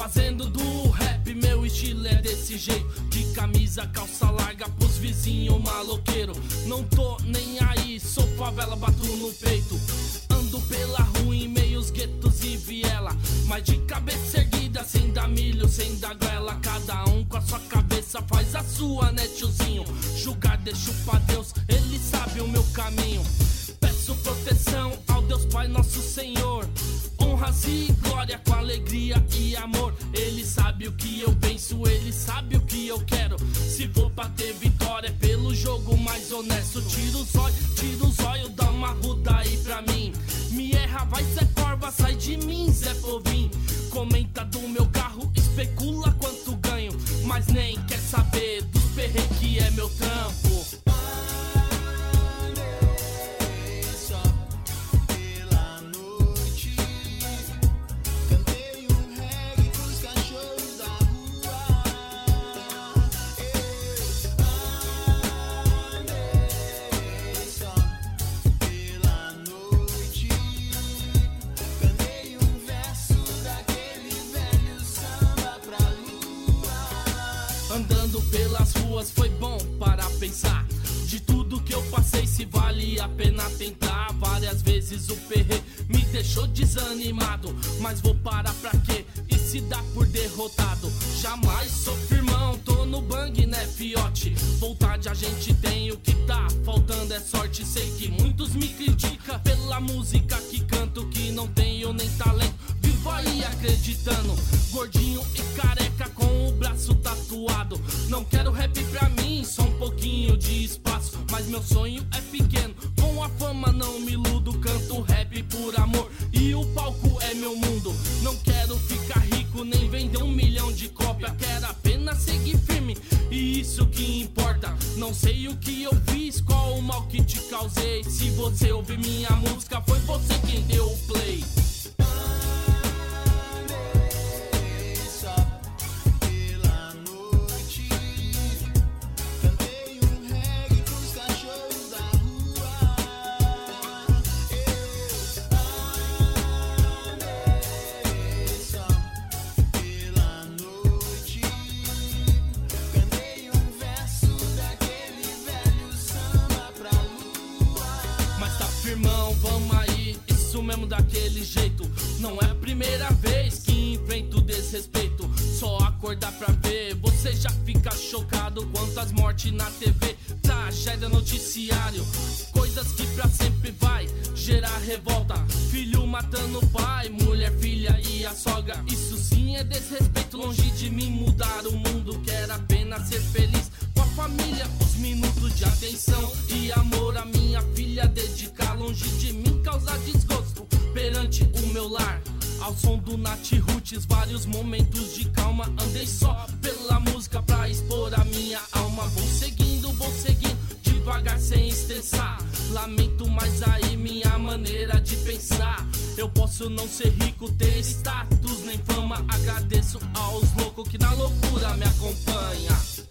Fazendo do rap, meu estilo é desse jeito. De camisa, calça larga pros vizinhos maloqueiro. Não tô nem aí, sou favela, bato no peito. Ando pela rua em meios guetos e viela, mas de cabeça erguida, sem dar milho, sem dar goela. Cada um com a sua cabeça faz a sua, né, tiozinho? Julgar deixo pra Deus, ele sabe o meu caminho. Peço proteção ao Deus Pai nosso Senhor, honras e glória com alegria e amor. Ele sabe o que eu penso, ele sabe o que eu quero. Se for pra ter vitória é pelo jogo mais honesto. Tira o zóio, dá uma ruda aí pra mim. Me erra, vai Zé Corva, sai de mim, Zé Povim. Comenta do meu carro, especula quanto ganho, mas nem quer saber dos perre que é meu trampo. Andando pelas ruas foi bom para pensar de tudo que eu passei, se vale a pena tentar. Várias vezes o perre me deixou desanimado, mas vou parar pra quê? E se dá por derrotado? Jamais sou firmão, tô no bang, né, fiote? Vontade a gente tem, o que tá faltando é sorte. Sei que muitos me criticam pela música que canto, que não tenho nem talento. Vivo aí acreditando, gordinho e careca com o braço tatuado. Não quero rap pra mim, só um pouquinho de espaço, mas meu sonho é pequeno, com a fama não me iludo. Canto rap por amor e o palco é meu mundo. Não quero ficar rico nem vender 1 milhão de cópia, quero apenas seguir firme e isso que importa. Não sei o que eu fiz, qual o mal que te causei. Se você ouvir minha música foi você quem deu o play. Irmão, vamos aí, isso mesmo daquele jeito. Não é a primeira vez que enfrento desrespeito. Só acordar pra ver, você já fica chocado. Quantas mortes na TV, tragédia noticiário. Coisas que pra sempre vai gerar revolta. Filho matando pai, mulher, filha e a sogra. Isso sim é desrespeito, longe de mim mudar o mundo. Quero apenas ser feliz com a família, os minutos de atenção e amor a minha filha dedicar. Longe de mim causar desgosto perante o meu lar. Ao som do Nat Roots, vários momentos de calma. Andei só pela música pra expor a minha alma. Vou seguindo, devagar sem estressar. Lamento, mas aí minha maneira de pensar. Eu posso não ser rico, ter status nem fama. Agradeço aos loucos que na loucura me acompanham.